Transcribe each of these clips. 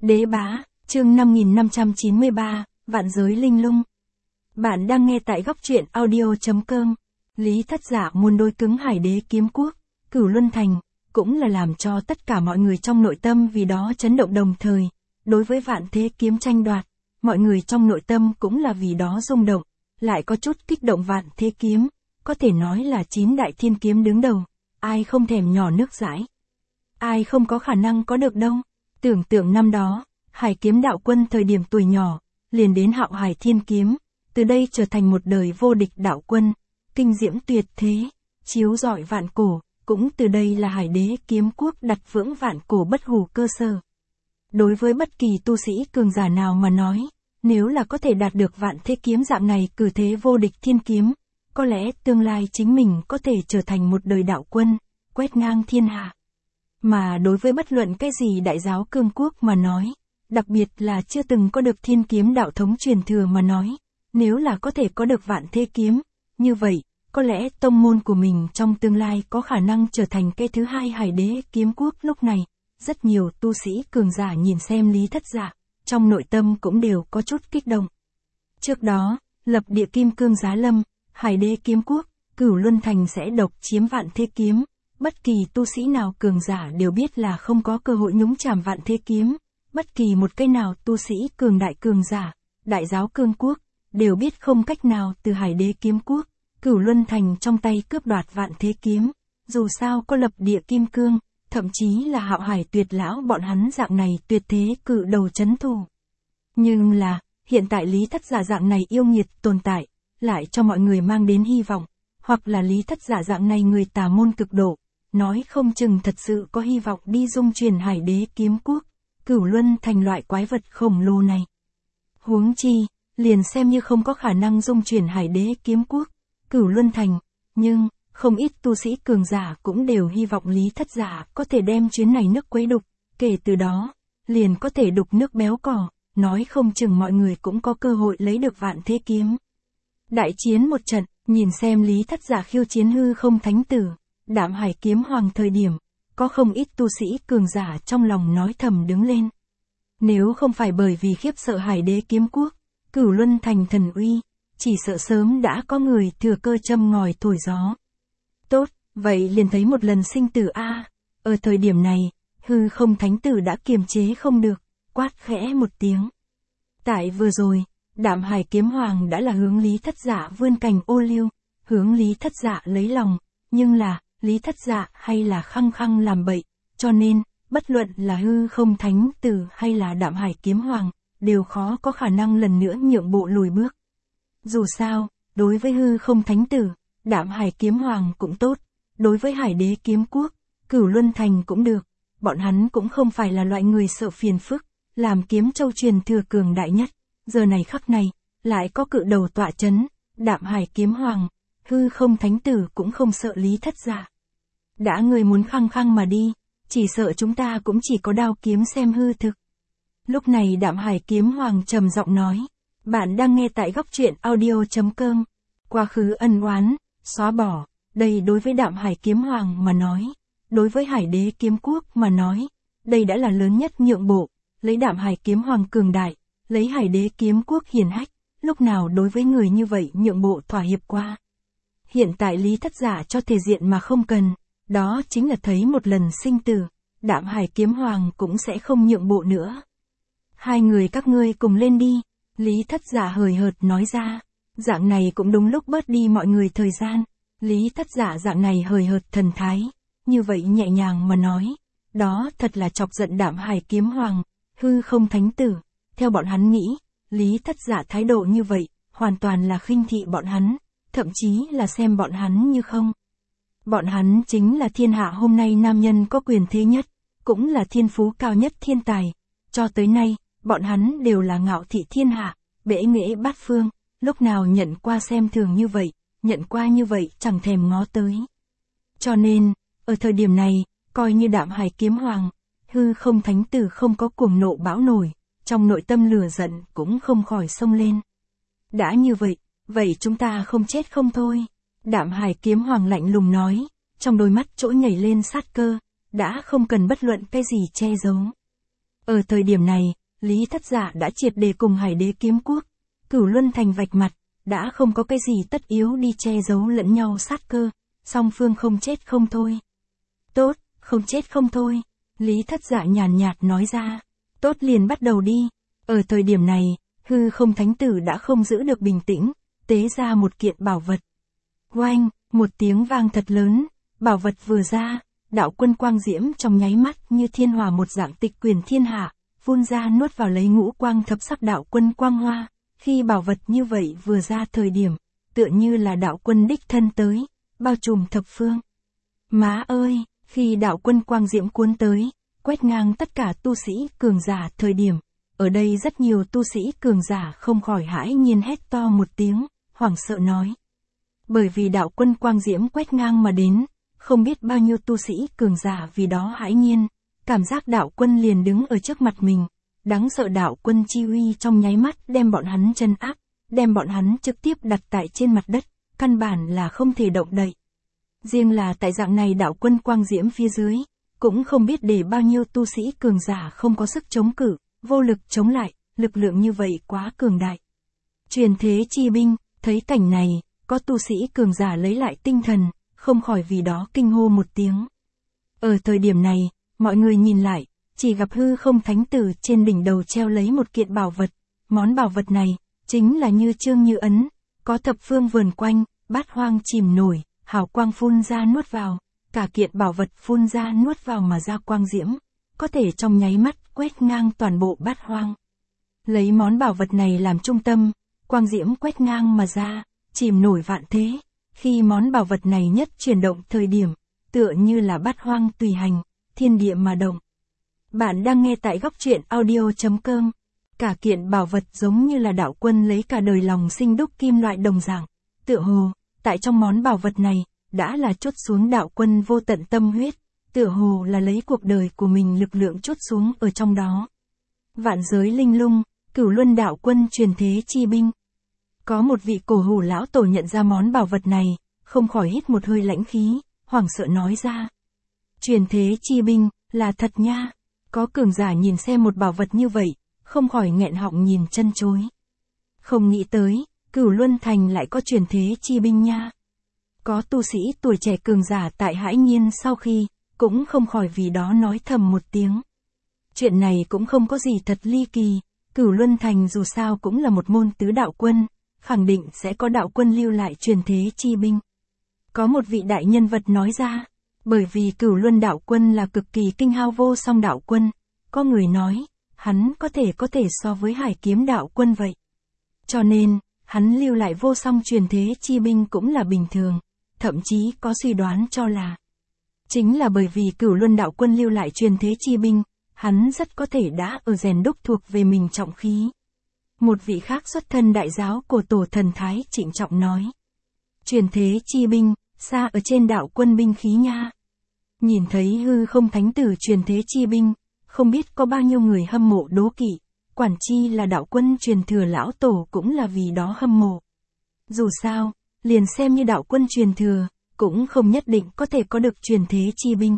Đế bá, chương 5593, Vạn giới linh lung. Bạn đang nghe tại góc truyện audio.com. Lý Thất Dạ muốn đối cứng Hải Đế Kiếm Quốc, Cửu Luân Thành, cũng là làm cho tất cả mọi người trong nội tâm vì đó chấn động đồng thời. Đối với Vạn Thế Kiếm tranh đoạt, mọi người trong nội tâm cũng là vì đó rung động, lại có chút kích động. Vạn Thế Kiếm, có thể nói là 9 đại thiên kiếm đứng đầu, ai không thèm nhỏ nước dãi. Ai không có khả năng có được đâu. Tưởng tượng năm đó, Hải Kiếm đạo quân thời điểm tuổi nhỏ, liền đến Hạo Hải Thiên Kiếm, từ đây trở thành một đời vô địch đạo quân, kinh diễm tuyệt thế, chiếu rọi vạn cổ, cũng từ đây là Hải Đế Kiếm Quốc đặt vững vạn cổ bất hủ cơ sở. Đối với bất kỳ tu sĩ cường giả nào mà nói, nếu là có thể đạt được Vạn Thế Kiếm dạng này cử thế vô địch thiên kiếm, có lẽ tương lai chính mình có thể trở thành một đời đạo quân, quét ngang thiên hạ. Mà đối với bất luận cái gì đại giáo cương quốc mà nói, đặc biệt là chưa từng có được thiên kiếm đạo thống truyền thừa mà nói, nếu là có thể có được Vạn Thế Kiếm, như vậy, có lẽ tông môn của mình trong tương lai có khả năng trở thành cái thứ hai Hải Đế Kiếm Quốc. Lúc này, rất nhiều tu sĩ cường giả nhìn xem Lý Thất Dạ, trong nội tâm cũng đều có chút kích động. Trước đó, lập địa kim cương giá lâm, Hải Đế Kiếm Quốc, Cửu Luân Thành sẽ độc chiếm Vạn Thế Kiếm. Bất kỳ tu sĩ nào cường giả đều biết là không có cơ hội nhúng chàm Vạn Thế Kiếm. Bất kỳ một cái nào tu sĩ cường đại cường giả, đại giáo cương quốc, đều biết không cách nào từ Hải Đế Kiếm Quốc, Cửu Luân Thành trong tay cướp đoạt Vạn Thế Kiếm. Dù sao có lập địa kim cương, thậm chí là Hạo Hải Tuyệt Lão bọn hắn dạng này tuyệt thế cự đầu chấn thủ. Nhưng là, hiện tại Lý Thất Dạ dạng này yêu nghiệt tồn tại, lại cho mọi người mang đến hy vọng, hoặc là Lý Thất Dạ dạng này người tà môn cực độ, nói không chừng thật sự có hy vọng đi dung truyền Hải Đế Kiếm Quốc, Cửu Luân Thành loại quái vật khổng lồ này. Huống chi, liền xem như không có khả năng dung truyền Hải Đế Kiếm Quốc, Cửu Luân Thành, nhưng, không ít tu sĩ cường giả cũng đều hy vọng Lý Thất Dạ có thể đem chuyến này nước quấy đục, kể từ đó, liền có thể đục nước béo cỏ, nói không chừng mọi người cũng có cơ hội lấy được Vạn Thế Kiếm. Đại chiến một trận, nhìn xem Lý Thất Dạ khiêu chiến hư không thánh tử, Đạm Hải Kiếm Hoàng thời điểm, có không ít tu sĩ cường giả trong lòng nói thầm đứng lên. Nếu không phải bởi vì khiếp sợ Hải Đế Kiếm Quốc, Cửu Luân Thành thần uy, chỉ sợ sớm đã có người thừa cơ châm ngòi thổi gió. Tốt, vậy liền thấy một lần sinh tử a. Ở thời điểm này, hư không thánh tử đã kiềm chế không được, quát khẽ một tiếng. Tại vừa rồi, Đạm Hải Kiếm Hoàng đã là hướng Lý Thất Dạ vươn cành ô liu, hướng Lý Thất Dạ lấy lòng, nhưng là, Lý Thất Dạ hay là khăng khăng làm bậy, cho nên, bất luận là hư không thánh tử hay là Đạm Hải Kiếm Hoàng, đều khó có khả năng lần nữa nhượng bộ lùi bước. Dù sao, đối với hư không thánh tử, Đạm Hải Kiếm Hoàng cũng tốt, đối với Hải Đế Kiếm Quốc, Cửu Luân Thành cũng được, bọn hắn cũng không phải là loại người sợ phiền phức, làm kiếm châu truyền thừa cường đại nhất, giờ này khắc này, lại có cự đầu tọa chấn, Đạm Hải Kiếm Hoàng, hư không thánh tử cũng không sợ Lý Thất Dạ. Đã người muốn khăng khăng mà đi, chỉ sợ chúng ta cũng chỉ có đao kiếm xem hư thực. Lúc này Đạm Hải Kiếm Hoàng trầm giọng nói, bạn đang nghe tại góc truyện audio.com, quá khứ ân oán, xóa bỏ, đây đối với Đạm Hải Kiếm Hoàng mà nói, đối với Hải Đế Kiếm Quốc mà nói, đây đã là lớn nhất nhượng bộ, lấy Đạm Hải Kiếm Hoàng cường đại, lấy Hải Đế Kiếm Quốc hiển hách, lúc nào đối với người như vậy nhượng bộ thỏa hiệp qua. Hiện tại Lý Thất Dạ cho thể diện mà không cần, đó chính là thấy một lần sinh tử, Đạm Hải Kiếm Hoàng cũng sẽ không nhượng bộ nữa. Hai người các ngươi cùng lên đi, Lý Thất Dạ hời hợt nói ra, dạng này cũng đúng lúc bớt đi mọi người thời gian. Lý Thất Dạ dạng này hời hợt thần thái, như vậy nhẹ nhàng mà nói, đó thật là chọc giận Đạm Hải Kiếm Hoàng, hư không thánh tử. Theo bọn hắn nghĩ, Lý Thất Dạ thái độ như vậy, hoàn toàn là khinh thị bọn hắn, thậm chí là xem bọn hắn như không. Bọn hắn chính là thiên hạ hôm nay nam nhân có quyền thế nhất, cũng là thiên phú cao nhất thiên tài. Cho tới nay, bọn hắn đều là ngạo thị thiên hạ, bẽ nghệ bát phương, lúc nào nhận qua xem thường như vậy, nhận qua như vậy chẳng thèm ngó tới. Cho nên, ở thời điểm này, coi như Đạm Hải Kiếm Hoàng, hư không thánh tử không có cuồng nộ bão nổi, trong nội tâm lửa giận cũng không khỏi xông lên. Đã như vậy chúng ta không chết không thôi. Đạm Hải Kiếm Hoàng lạnh lùng nói, trong đôi mắt chỗ nhảy lên sát cơ, đã không cần bất luận cái gì che giấu. Ở thời điểm này, Lý Thất Dạ đã triệt để cùng Hải Đế Kiếm Quốc, Cửu Luân Thành vạch mặt, đã không có cái gì tất yếu đi che giấu lẫn nhau sát cơ, song phương không chết không thôi. Tốt, không chết không thôi, Lý Thất Dạ nhàn nhạt nói ra. Tốt liền bắt đầu đi. Ở thời điểm này, hư không thánh tử đã không giữ được bình tĩnh, tế ra một kiện bảo vật. Oanh, một tiếng vang thật lớn, bảo vật vừa ra, đạo quân quang diễm trong nháy mắt như thiên hỏa một dạng tịch quyền thiên hạ, phun ra nuốt vào lấy ngũ quang thập sắc đạo quân quang hoa. Khi bảo vật như vậy vừa ra thời điểm, tựa như là đạo quân đích thân tới, bao trùm thập phương. Má ơi, khi đạo quân quang diễm cuốn tới, quét ngang tất cả tu sĩ cường giả thời điểm, ở đây rất nhiều tu sĩ cường giả không khỏi hãi nhiên hét to một tiếng, hoảng sợ nói. Bởi vì đạo quân quang diễm quét ngang mà đến, không biết bao nhiêu tu sĩ cường giả vì đó hãi nhiên, cảm giác đạo quân liền đứng ở trước mặt mình. Đáng sợ đạo quân chi uy trong nháy mắt đem bọn hắn chân áp, đem bọn hắn trực tiếp đặt tại trên mặt đất, căn bản là không thể động đậy. Riêng là tại dạng này đạo quân quang diễm phía dưới, cũng không biết để bao nhiêu tu sĩ cường giả không có sức chống cự, vô lực chống lại, lực lượng như vậy quá cường đại. Truyền thế chi binh, thấy cảnh này, có tu sĩ cường giả lấy lại tinh thần, không khỏi vì đó kinh hô một tiếng. Ở thời điểm này, mọi người nhìn lại, chỉ gặp hư không thánh tử trên đỉnh đầu treo lấy một kiện bảo vật. Món bảo vật này, chính là như chương như ấn, có thập phương vườn quanh, bát hoang chìm nổi, hào quang phun ra nuốt vào, cả kiện bảo vật phun ra nuốt vào mà ra quang diễm, có thể trong nháy mắt quét ngang toàn bộ bát hoang. Lấy món bảo vật này làm trung tâm, quang diễm quét ngang mà ra, chìm nổi vạn thế. Khi món bảo vật này nhất chuyển động thời điểm, tựa như là bát hoang tùy hành, thiên địa mà động. Bạn đang nghe tại góc truyện audio.com. Cả kiện bảo vật giống như là đạo quân lấy cả đời lòng sinh đúc kim loại đồng dạng. Tựa hồ, tại trong món bảo vật này, đã là chốt xuống đạo quân vô tận tâm huyết. Tựa hồ là lấy cuộc đời của mình lực lượng chốt xuống ở trong đó. Vạn giới linh lung, Cửu Luân đạo quân truyền thế chi binh. Có một vị cổ hủ lão tổ nhận ra món bảo vật này, không khỏi hít một hơi lãnh khí, hoảng sợ nói ra. Truyền thế chi binh, là thật nha. Có cường giả nhìn xem một bảo vật như vậy, không khỏi nghẹn họng nhìn chân chối. Không nghĩ tới, Cửu Luân Thành lại có truyền thế chi binh nha. Có tu sĩ tuổi trẻ cường giả tại hãi nhiên sau khi, cũng không khỏi vì đó nói thầm một tiếng. Chuyện này cũng không có gì thật ly kỳ, Cửu Luân Thành dù sao cũng là một môn tứ đạo quân, khẳng định sẽ có đạo quân lưu lại truyền thế chi binh. Có một vị đại nhân vật nói ra, bởi vì Cửu Luân đạo quân là cực kỳ kinh hao vô song đạo quân, có người nói, hắn có thể so với Hải Kiếm đạo quân vậy. Cho nên, hắn lưu lại vô song truyền thế chi binh cũng là bình thường, thậm chí có suy đoán cho là chính là bởi vì Cửu Luân đạo quân lưu lại truyền thế chi binh, hắn rất có thể đã ở rèn đúc thuộc về mình trọng khí. Một vị khác xuất thân đại giáo của tổ thần Thái trịnh trọng nói. Truyền thế chi binh, xa ở trên đạo quân binh khí nha. Nhìn thấy hư không thánh tử truyền thế chi binh, không biết có bao nhiêu người hâm mộ đố kỵ, quản chi là đạo quân truyền thừa lão tổ cũng là vì đó hâm mộ. Dù sao, liền xem như đạo quân truyền thừa, cũng không nhất định có thể có được truyền thế chi binh.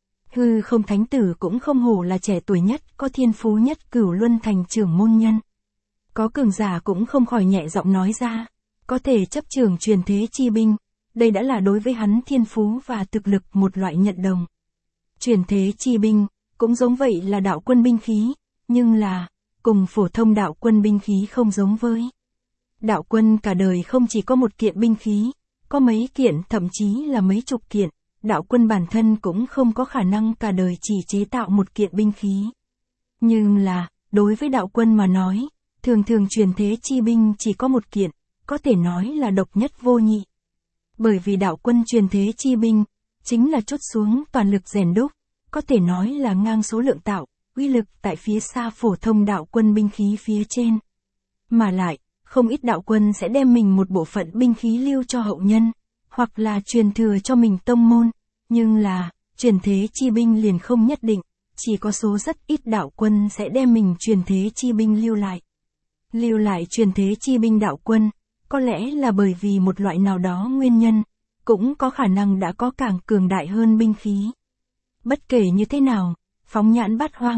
Hư không thánh tử cũng không hổ là trẻ tuổi nhất, có thiên phú nhất Cửu Luân Thành trưởng môn nhân. Có cường giả cũng không khỏi nhẹ giọng nói ra, có thể chấp trưởng truyền thế chi binh, đây đã là đối với hắn thiên phú và thực lực một loại nhận đồng. Truyền thế chi binh, cũng giống vậy là đạo quân binh khí, nhưng là, cùng phổ thông đạo quân binh khí không giống với. Đạo quân cả đời không chỉ có một kiện binh khí, có mấy kiện thậm chí là mấy chục kiện, đạo quân bản thân cũng không có khả năng cả đời chỉ chế tạo một kiện binh khí. Nhưng là, đối với đạo quân mà nói, thường thường truyền thế chi binh chỉ có một kiện, có thể nói là độc nhất vô nhị. Bởi vì đạo quân truyền thế chi binh, chính là chốt xuống toàn lực rèn đúc, có thể nói là ngang số lượng tạo, uy lực tại phía xa phổ thông đạo quân binh khí phía trên. Mà lại, không ít đạo quân sẽ đem mình một bộ phận binh khí lưu cho hậu nhân, hoặc là truyền thừa cho mình tông môn, nhưng là, truyền thế chi binh liền không nhất định, chỉ có số rất ít đạo quân sẽ đem mình truyền thế chi binh lưu lại. Lưu lại truyền thế chi binh đạo quân, có lẽ là bởi vì một loại nào đó nguyên nhân, cũng có khả năng đã có càng cường đại hơn binh khí. Bất kể như thế nào, phóng nhãn bát hoang,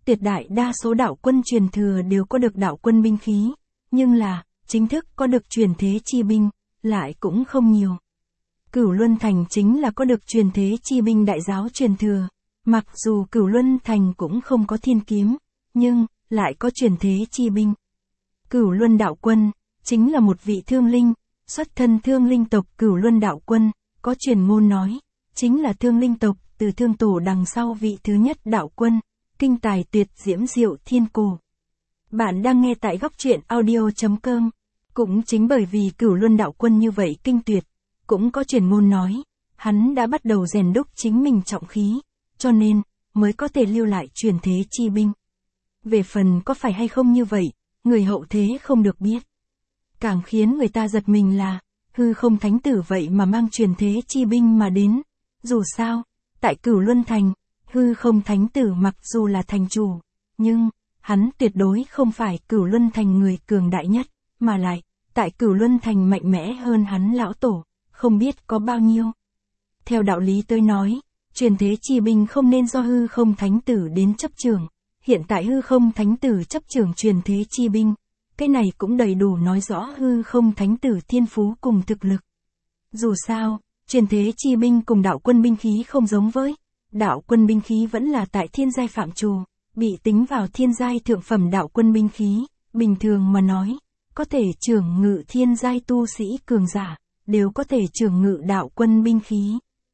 tuyệt đại đa số đạo quân truyền thừa đều có được đạo quân binh khí, nhưng là, chính thức có được truyền thế chi binh, lại cũng không nhiều. Cửu Luân Thành chính là có được truyền thế chi binh đại giáo truyền thừa, mặc dù Cửu Luân Thành cũng không có thiên kiếm, nhưng, lại có truyền thế chi binh. Cửu Luân đạo quân, chính là một vị thương linh, xuất thân thương linh tộc Cửu Luân đạo quân, có truyền ngôn nói, chính là thương linh tộc, từ thương tổ đằng sau vị thứ nhất đạo quân, kinh tài tuyệt diễm diệu thiên cổ. Bạn đang nghe tại góc truyện audio.com. Cũng chính bởi vì Cửu Luân đạo quân như vậy kinh tuyệt, cũng có truyền ngôn nói, hắn đã bắt đầu rèn đúc chính mình trọng khí, cho nên, mới có thể lưu lại truyền thế chi binh. Về phần có phải hay không như vậy, người hậu thế không được biết. Càng khiến người ta giật mình là, hư không thánh tử vậy mà mang truyền thế chi binh mà đến. Dù sao, tại Cửu Luân Thành, hư không thánh tử mặc dù là thành chủ, nhưng, hắn tuyệt đối không phải Cửu Luân Thành người cường đại nhất, mà lại, tại Cửu Luân Thành mạnh mẽ hơn hắn lão tổ, không biết có bao nhiêu. Theo đạo lý tôi nói, truyền thế chi binh không nên do hư không thánh tử đến chấp trưởng, hiện tại hư không thánh tử chấp trưởng truyền thế chi binh, cái này cũng đầy đủ nói rõ hư không thánh tử thiên phú cùng thực lực. Dù sao, truyền thế chi binh cùng đạo quân binh khí không giống với, đạo quân binh khí vẫn là tại thiên giai phạm trù, bị tính vào thiên giai thượng phẩm đạo quân binh khí, bình thường mà nói, có thể trưởng ngự thiên giai tu sĩ cường giả, đều có thể trưởng ngự đạo quân binh khí.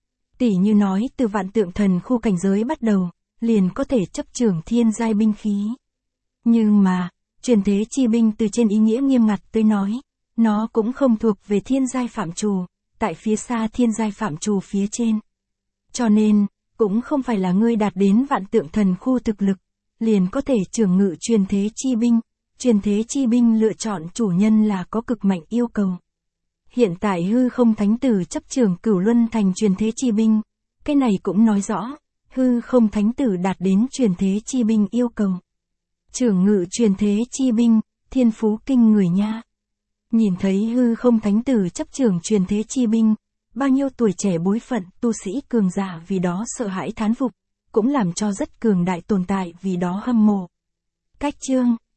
Tỷ như nói từ vạn tượng thần khu cảnh giới bắt đầu, liền có thể chấp trưởng thiên giai binh khí. Nhưng mà, truyền thế chi binh từ trên ý nghĩa nghiêm ngặt tới nói, nó cũng không thuộc về thiên giai phạm trù, tại phía xa thiên giai phạm trù phía trên. Cho nên, cũng không phải là ngươi đạt đến vạn tượng thần khu thực lực, liền có thể trưởng ngự truyền thế chi binh. Truyền thế chi binh lựa chọn chủ nhân là có cực mạnh yêu cầu. Hiện tại hư không thánh tử chấp trưởng Cửu Luân Thành truyền thế chi binh, cái này cũng nói rõ, hư không thánh tử đạt đến truyền thế chi binh yêu cầu. Trưởng ngự truyền thế chi binh, thiên phú kinh người nha. Nhìn thấy hư không thánh tử chấp trưởng truyền thế chi binh, bao nhiêu tuổi trẻ bối phận tu sĩ cường giả vì đó sợ hãi thán phục, cũng làm cho rất cường đại tồn tại vì đó hâm mộ. Cách chương